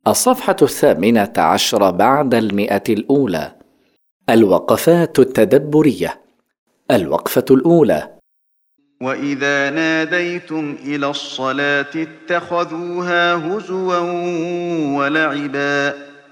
الصفحة 18 بعد 100 الأولى. الوقفات التدبرية. الوقفة الأولى: وإذا ناديتم إلى الصلاة اتخذوها هزوا ولعبا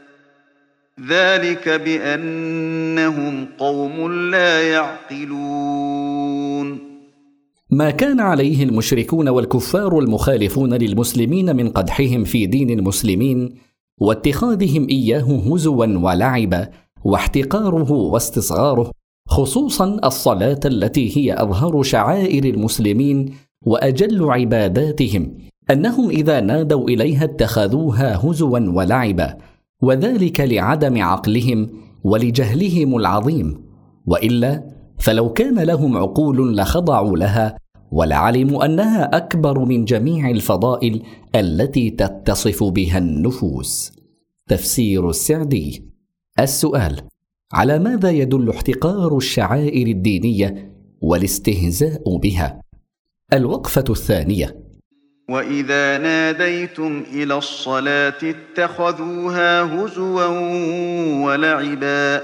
ذلك بأنهم قوم لا يعقلون. ما كان عليه المشركون والكفار المخالفون للمسلمين من قدحهم في دين المسلمين واتخاذهم إياه هزوا ولعبا واحتقاره واستصغاره، خصوصا الصلاة التي هي أظهر شعائر المسلمين وأجل عباداتهم، أنهم إذا نادوا إليها اتخذوها هزوا ولعبا، وذلك لعدم عقلهم ولجهلهم العظيم، وإلا فلو كان لهم عقول لخضعوا لها ولعلموا أنها أكبر من جميع الفضائل التي تتصف بها النفوس. تفسير السعدي. السؤال: على ماذا يدل احتقار الشعائر الدينية والاستهزاء بها؟ الوقفة الثانية: وإذا ناديتم إلى الصلاة اتخذوها هزوا ولعبا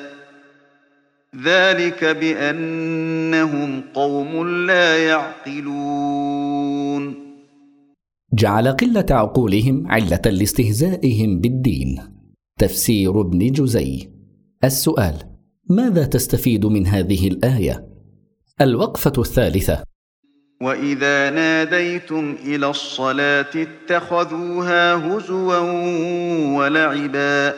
ذلك بأنهم قوم لا يعقلون. جعل قلة عقولهم علة لاستهزائهم بالدين. تفسير ابن جزي. السؤال: ماذا تستفيد من هذه الآية؟ الوقفة الثالثة: وإذا ناديتم إلى الصلاة اتخذوها هزوا ولعبا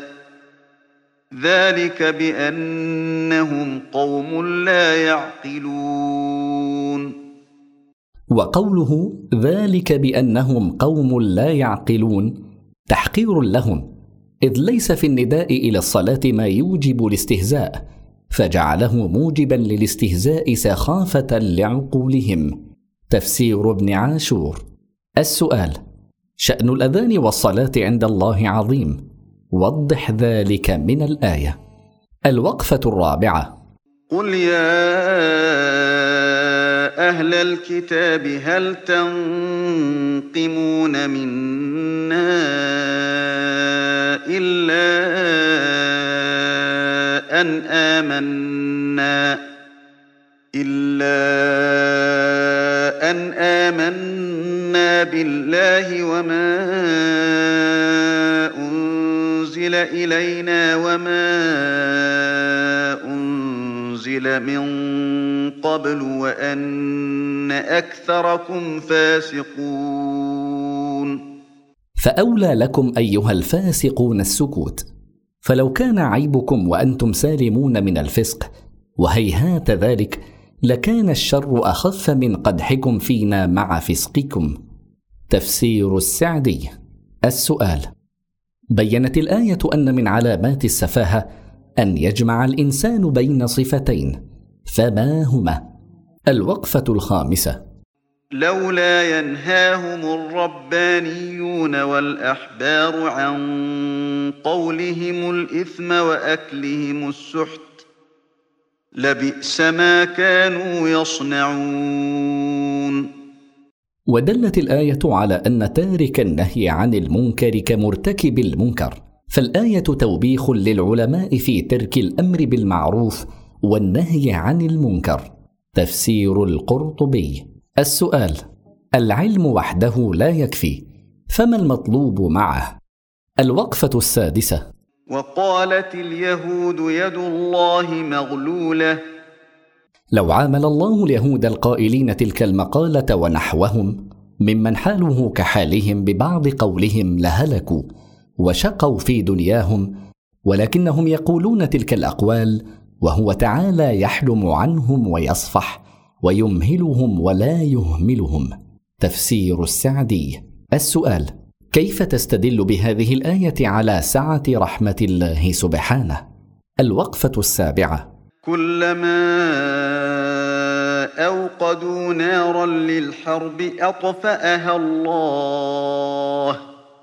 ذلك بأنهم قوم لا يعقلون. وقوله ذلك بأنهم قوم لا يعقلون تحقير لهم، إذ ليس في النداء إلى الصلاة ما يوجب الاستهزاء، فجعله موجبا للاستهزاء سخافة لعقولهم. تفسير ابن عاشور. السؤال: شأن الأذان والصلاة عند الله عظيم، وضح ذلك من الآية. الوقفة الرابعة: قل يا أهل الكتاب هل تنقمون منا إلا أن آمنا بالله وما أنزل إلينا وما أنزل من قبل وأن أكثركم فاسقون. فأولى لكم أيها الفاسقون السكوت، فلو كان عيبكم وأنتم سالمون من الفسق، وهيهات ذلك، لكان الشر أخف من قدحكم فينا مع فسقكم. تفسير السعدي. السؤال: بيّنت الآية أن من علامات السفاهة أن يجمع الإنسان بين صفتين، فما هما؟ الوقفة الخامسة: لولا ينهاهم الربانيون والأحبار عن قولهم الإثم وأكلهم السحت لبئس ما كانوا يصنعون. ودلت الآية على أن تارك النهي عن المنكر كمرتكب المنكر، فالآية توبيخ للعلماء في ترك الأمر بالمعروف والنهي عن المنكر. تفسير القرطبي. السؤال: العلم وحده لا يكفي، فما المطلوب معه؟ الوقفة السادسة: وقالت اليهود يد الله مغلولة. لو عامل الله اليهود القائلين تلك المقالة ونحوهم ممن حاله كحالهم ببعض قولهم لهلكوا وشقوا في دنياهم، ولكنهم يقولون تلك الأقوال وهو تعالى يحلم عنهم ويصفح ويمهلهم ولا يهملهم. تفسير السعدي. السؤال: كيف تستدل بهذه الآية على سعة رحمة الله سبحانه؟ الوقفة السابعة: كلما أوقدوا نارا للحرب أطفأها الله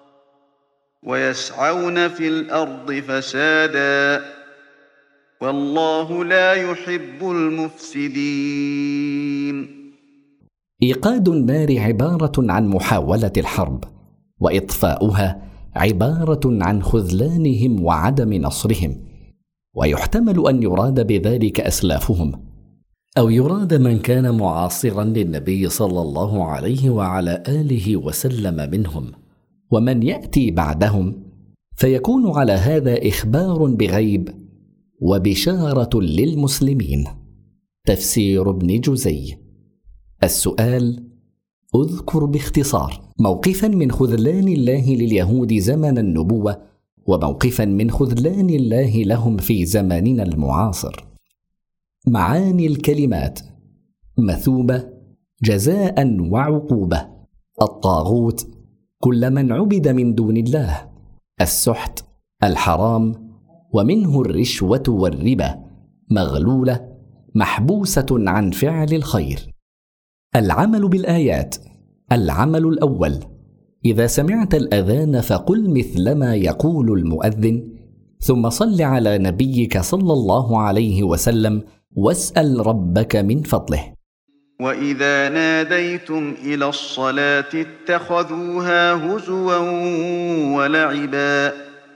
ويسعون في الأرض فسادا والله لا يحب المفسدين. إيقاد النار عبارة عن محاولة الحرب، وإطفاؤها عبارة عن خذلانهم وعدم نصرهم، ويحتمل أن يراد بذلك أسلافهم، أو يراد من كان معاصرا للنبي صلى الله عليه وعلى آله وسلم منهم، ومن يأتي بعدهم، فيكون على هذا إخبار بغيب وبشارة للمسلمين. تفسير ابن جزي. السؤال: اذكر باختصار موقفا من خذلان الله لليهود زمن النبوة، وموقفا من خذلان الله لهم في زماننا المعاصر. معاني الكلمات: مثوبة، جزاء وعقوبة. الطاغوت كل من عبد من دون الله. السحت الحرام، ومنه الرشوة والربا، مغلولة، محبوسة عن فعل الخير. العمل بالآيات: العمل الأول: إذا سمعت الأذان فقل مثل ما يقول المؤذن، ثم صل على نبيك صلى الله عليه وسلم واسأل ربك من فضله. وإذا ناديتم إلى الصلاة اتخذوها هزوا ولعبا،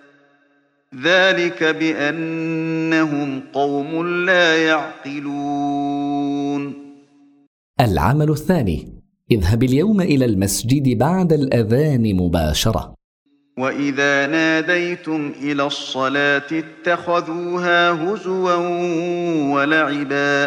ذلك بأنهم قوم لا يعقلون. العمل الثاني: اذهب اليوم إلى المسجد بعد الأذان مباشرة. وإذا ناديتم إلى الصلاة اتخذوها هزوا ولعبا،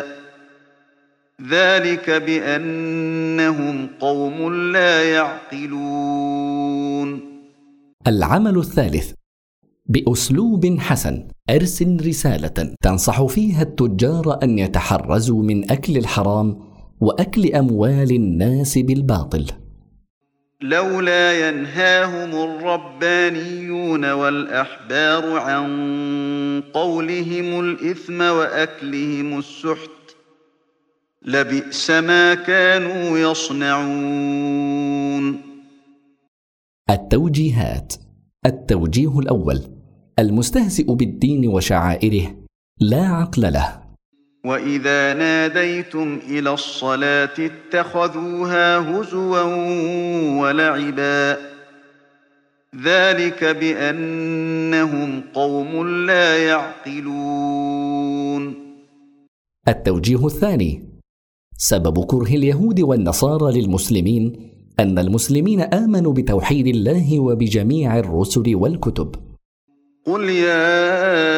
ذلك بأنهم قوم لا يعقلون. العمل الثالث: بأسلوب حسن أرسل رسالة تنصح فيها التجار أن يتحرزوا من أكل الحرام وأكل أموال الناس بالباطل. لولا ينهاهم الربانيون والأحبار عن قولهم الإثم وأكلهم السحت لبئس ما كانوا يصنعون. التوجيهات. التوجيه الأول: المستهزئ بالدين وشعائره لا عقل له. وإذا ناديتم إلى الصلاة اتخذوها هزوا ولعبا، ذلك بأنهم قوم لا يعقلون. التوجيه الثاني: سبب كره اليهود والنصارى للمسلمين أن المسلمين آمنوا بتوحيد الله وبجميع الرسل والكتب. قل يا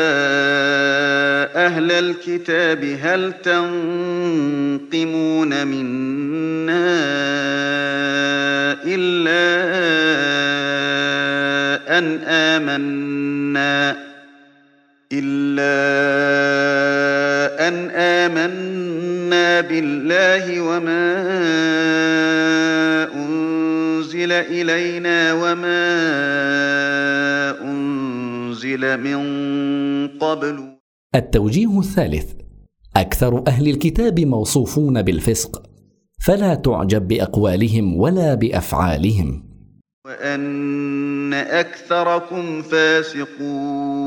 أهل الكتاب هل تنقمون منا إلا أن آمنا بالله وما أنزل إلينا وما أنزل من قبل. التوجيه الثالث: أكثر أهل الكتاب موصوفون بالفسق، فلا تعجب بأقوالهم ولا بأفعالهم. وأن أكثركم فاسقون.